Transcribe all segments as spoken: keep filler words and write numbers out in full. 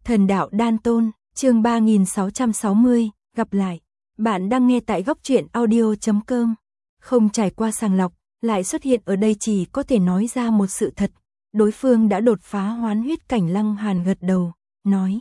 Thần đạo đan tôn, chương ba nghìn sáu trăm sáu mươi, gặp lại. Bạn đang nghe tại góc truyện audio chấm com. Không trải qua sàng lọc, lại xuất hiện ở đây chỉ có thể nói ra một sự thật. Đối phương đã đột phá hoán huyết cảnh. Lăng Hàn gật đầu, nói.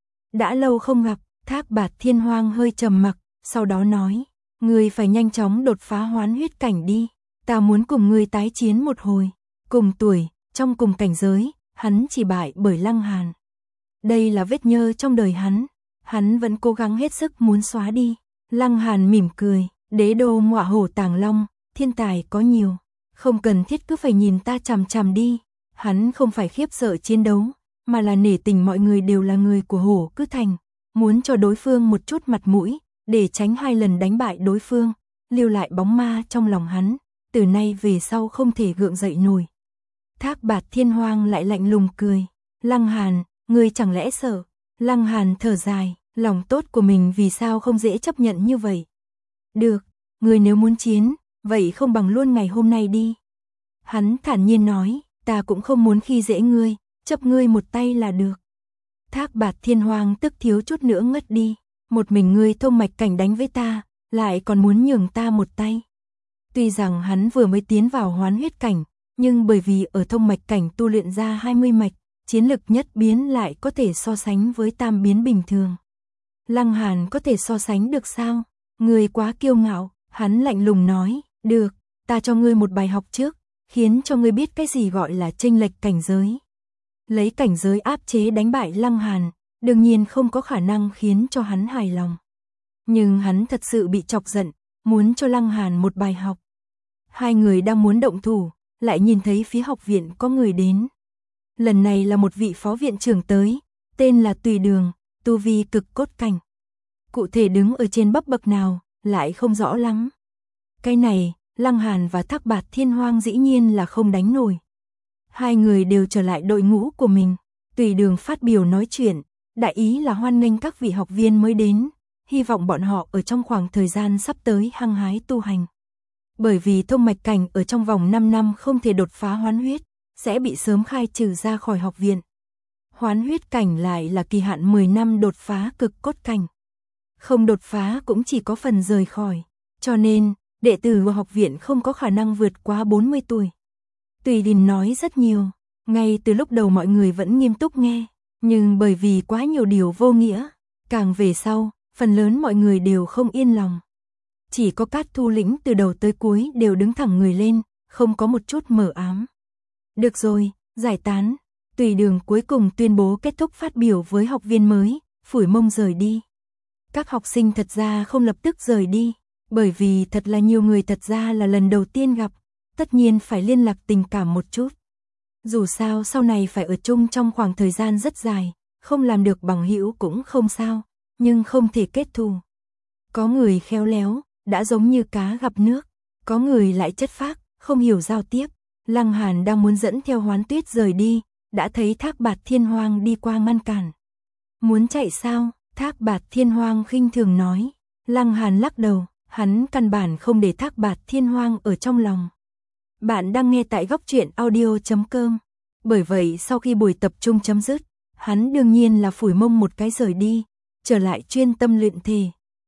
Đã lâu không gặp. Thác Bạt Thiên Hoang hơi trầm mặc, sau đó nói. Ngươi phải nhanh chóng đột phá hoán huyết cảnh đi. Ta muốn cùng ngươi tái chiến một hồi. Cùng tuổi, trong cùng cảnh giới, hắn chỉ bại bởi Lăng Hàn. Đây là vết nhơ trong đời hắn, hắn vẫn cố gắng hết sức muốn xóa đi. Lăng Hàn mỉm cười, đế đô ngọa hổ tàng long, thiên tài có nhiều, không cần thiết cứ phải nhìn ta chằm chằm đi. Hắn không phải khiếp sợ chiến đấu, mà là nể tình mọi người đều là người của Hổ Cứ Thành, muốn cho đối phương một chút mặt mũi, để tránh hai lần đánh bại đối phương, lưu lại bóng ma trong lòng hắn, từ nay về sau không thể gượng dậy nổi. Thác Bạt Thiên Hoang lại lạnh lùng cười, Lăng Hàn, ngươi chẳng lẽ sợ? Lăng Hàn thở dài, lòng tốt của mình vì sao không dễ chấp nhận như vậy. Được, ngươi nếu muốn chiến, vậy không bằng luôn ngày hôm nay đi. Hắn thản nhiên nói, ta cũng không muốn khi dễ ngươi, chấp ngươi một tay là được. Thác Bạt Thiên Hoang tức thiếu chút nữa ngất đi, một mình ngươi thông mạch cảnh đánh với ta, lại còn muốn nhường ta một tay. Tuy rằng hắn vừa mới tiến vào hoán huyết cảnh, nhưng bởi vì ở thông mạch cảnh tu luyện ra hai mươi mạch, chiến lực nhất biến lại có thể so sánh với tam biến bình thường. Lăng Hàn có thể so sánh được sao? Ngươi quá kiêu ngạo. Hắn lạnh lùng nói, được, ta cho ngươi một bài học trước, khiến cho ngươi biết cái gì gọi là chênh lệch cảnh giới. Lấy cảnh giới áp chế đánh bại Lăng Hàn, đương nhiên không có khả năng khiến cho hắn hài lòng. Nhưng hắn thật sự bị chọc giận, muốn cho Lăng Hàn một bài học. Hai người đang muốn động thủ, lại nhìn thấy phía học viện có người đến. Lần này là một vị phó viện trưởng tới, tên là Tùy Đường, tu vi cực cốt cảnh. Cụ thể đứng ở trên bắp bậc nào, lại không rõ lắm. Cái này, Lăng Hàn và Thác Bạt Thiên Hoang dĩ nhiên là không đánh nổi. Hai người đều trở lại đội ngũ của mình. Tùy Đường phát biểu nói chuyện, đại ý là hoan nghênh các vị học viên mới đến, hy vọng bọn họ ở trong khoảng thời gian sắp tới hăng hái tu hành. Bởi vì thông mạch cảnh ở trong vòng năm năm không thể đột phá hoán huyết, sẽ bị sớm khai trừ ra khỏi học viện. Hoán huyết cảnh lại là kỳ hạn mười năm đột phá cực cốt cảnh. Không đột phá cũng chỉ có phần rời khỏi, cho nên đệ tử của học viện không có khả năng vượt quá bốn mươi tuổi. Tùy Đình nói rất nhiều, ngay từ lúc đầu mọi người vẫn nghiêm túc nghe, nhưng bởi vì quá nhiều điều vô nghĩa, càng về sau, phần lớn mọi người đều không yên lòng. Chỉ có Cát Thu Lĩnh từ đầu tới cuối đều đứng thẳng người lên, không có một chút mờ ám. Được rồi, giải tán. Tùy Đường cuối cùng tuyên bố kết thúc phát biểu với học viên mới, phủi mông rời đi. Các học sinh thật ra không lập tức rời đi, bởi vì thật là nhiều người thật ra là lần đầu tiên gặp, tất nhiên phải liên lạc tình cảm một chút. Dù sao sau này phải ở chung trong khoảng thời gian rất dài, không làm được bằng hữu cũng không sao, nhưng không thể kết thù. Có người khéo léo, đã giống như cá gặp nước, có người lại chất phác, không hiểu giao tiếp. Lăng Hàn đang muốn dẫn theo Hoán Tuyết rời đi, đã thấy Thác Bạt Thiên Hoang đi qua ngăn cản. Muốn chạy sao? Thác Bạt Thiên Hoang khinh thường nói. Lăng Hàn lắc đầu, hắn căn bản không để Thác Bạt Thiên Hoang ở trong lòng. Bạn đang nghe tại góc truyện audio chấm com. Bởi vậy sau khi buổi tập trung chấm dứt, hắn đương nhiên là phủi mông một cái rời đi, trở lại chuyên tâm luyện thể.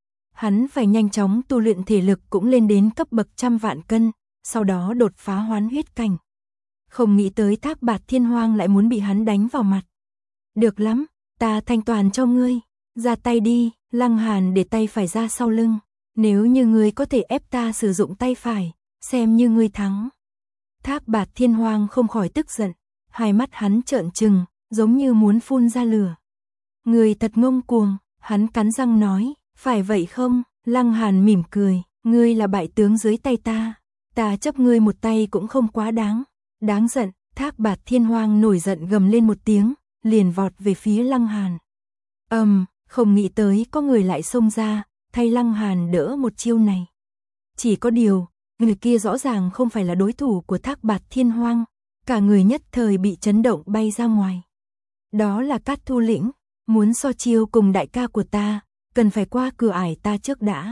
Hắn phải nhanh chóng tu luyện thể lực cũng lên đến cấp bậc trăm vạn cân, sau đó đột phá hoán huyết cảnh. Không nghĩ tới Thác Bạt Thiên Hoang lại muốn bị hắn đánh vào mặt. Được lắm, ta thanh toàn cho ngươi, ra tay đi. Lăng Hàn để tay phải ra sau lưng, nếu như ngươi có thể ép ta sử dụng tay phải, xem như ngươi thắng. Thác Bạt Thiên Hoang không khỏi tức giận, hai mắt hắn trợn trừng, giống như muốn phun ra lửa. Ngươi thật ngông cuồng, hắn cắn răng nói, phải vậy không? Lăng Hàn mỉm cười, ngươi là bại tướng dưới tay ta, ta chấp ngươi một tay cũng không quá đáng. Đáng giận. Thác Bạt Thiên Hoang nổi giận gầm lên một tiếng, liền vọt về phía Lăng Hàn. Ầm, um, không nghĩ tới có người lại xông ra, thay Lăng Hàn đỡ một chiêu này. Chỉ có điều, người kia rõ ràng không phải là đối thủ của Thác Bạt Thiên Hoang, cả người nhất thời bị chấn động bay ra ngoài. Đó là Cát Thu Lĩnh, muốn so chiêu cùng đại ca của ta, cần phải qua cửa ải ta trước đã.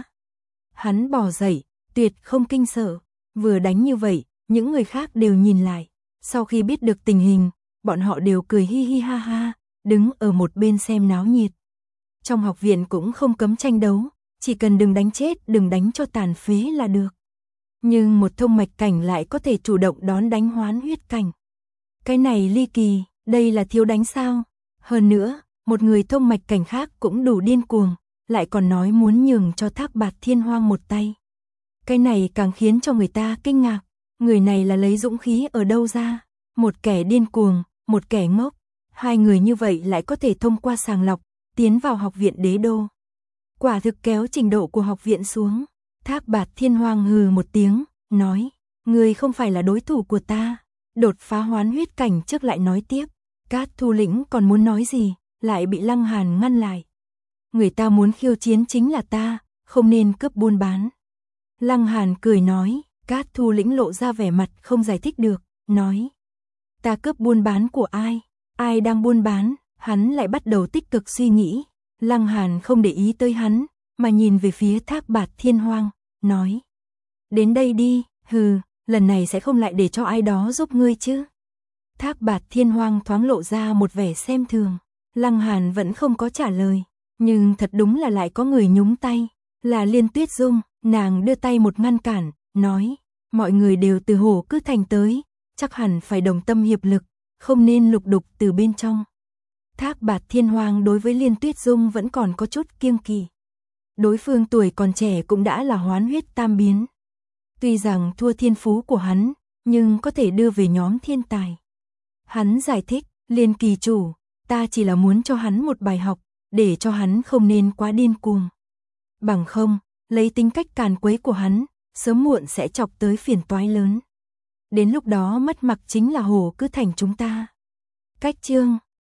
Hắn bò dậy, tuyệt không kinh sợ, vừa đánh như vậy, những người khác đều nhìn lại, sau khi biết được tình hình, bọn họ đều cười hi hi ha ha, đứng ở một bên xem náo nhiệt. Trong học viện cũng không cấm tranh đấu, chỉ cần đừng đánh chết, đừng đánh cho tàn phế là được. Nhưng một thông mạch cảnh lại có thể chủ động đón đánh hoán huyết cảnh. Cái này ly kỳ, đây là thiếu đánh sao? Hơn nữa, một người thông mạch cảnh khác cũng đủ điên cuồng, lại còn nói muốn nhường cho Thác Bạt Thiên Hoang một tay. Cái này càng khiến cho người ta kinh ngạc, người này là lấy dũng khí ở đâu ra? Một kẻ điên cuồng, một kẻ ngốc, hai người như vậy lại có thể thông qua sàng lọc, tiến vào học viện đế đô. Quả thực kéo trình độ của học viện xuống. Thác Bạt Thiên Hoang hừ một tiếng, nói, người không phải là đối thủ của ta. Đột phá hoán huyết cảnh trước lại nói tiếp, Cát Thu Lĩnh còn muốn nói gì, lại bị Lăng Hàn ngăn lại. Người ta muốn khiêu chiến chính là ta, không nên cướp buôn bán. Lăng Hàn cười nói, Cát Thu Lĩnh lộ ra vẻ mặt không giải thích được, nói, ta cướp buôn bán của ai, ai đang buôn bán, hắn lại bắt đầu tích cực suy nghĩ. Lăng Hàn không để ý tới hắn, mà nhìn về phía Thác Bạt Thiên Hoang, nói, đến đây đi, hừ, lần này sẽ không lại để cho ai đó giúp ngươi chứ. Thác Bạt Thiên Hoang thoáng lộ ra một vẻ xem thường, Lăng Hàn vẫn không có trả lời, nhưng thật đúng là lại có người nhúng tay, là Liên Tuyết Dung, nàng đưa tay một ngăn cản, nói, mọi người đều từ Hổ Cư Thành tới, chắc hẳn phải đồng tâm hiệp lực, không nên lục đục từ bên trong. Thác Bạt Thiên Hoang đối với Liên Tuyết Dung vẫn còn có chút kiêng kỵ. Đối phương tuổi còn trẻ cũng đã là hoán huyết tam biến. Tuy rằng thua thiên phú của hắn, nhưng có thể đưa về nhóm thiên tài. Hắn giải thích, Liên kỳ chủ, ta chỉ là muốn cho hắn một bài học, để cho hắn không nên quá điên cuồng. Bằng không, lấy tính cách càn quấy của hắn, sớm muộn sẽ chọc tới phiền toái lớn. Đến lúc đó mất mặt chính là Hổ Cư Thành chúng ta. Cách chương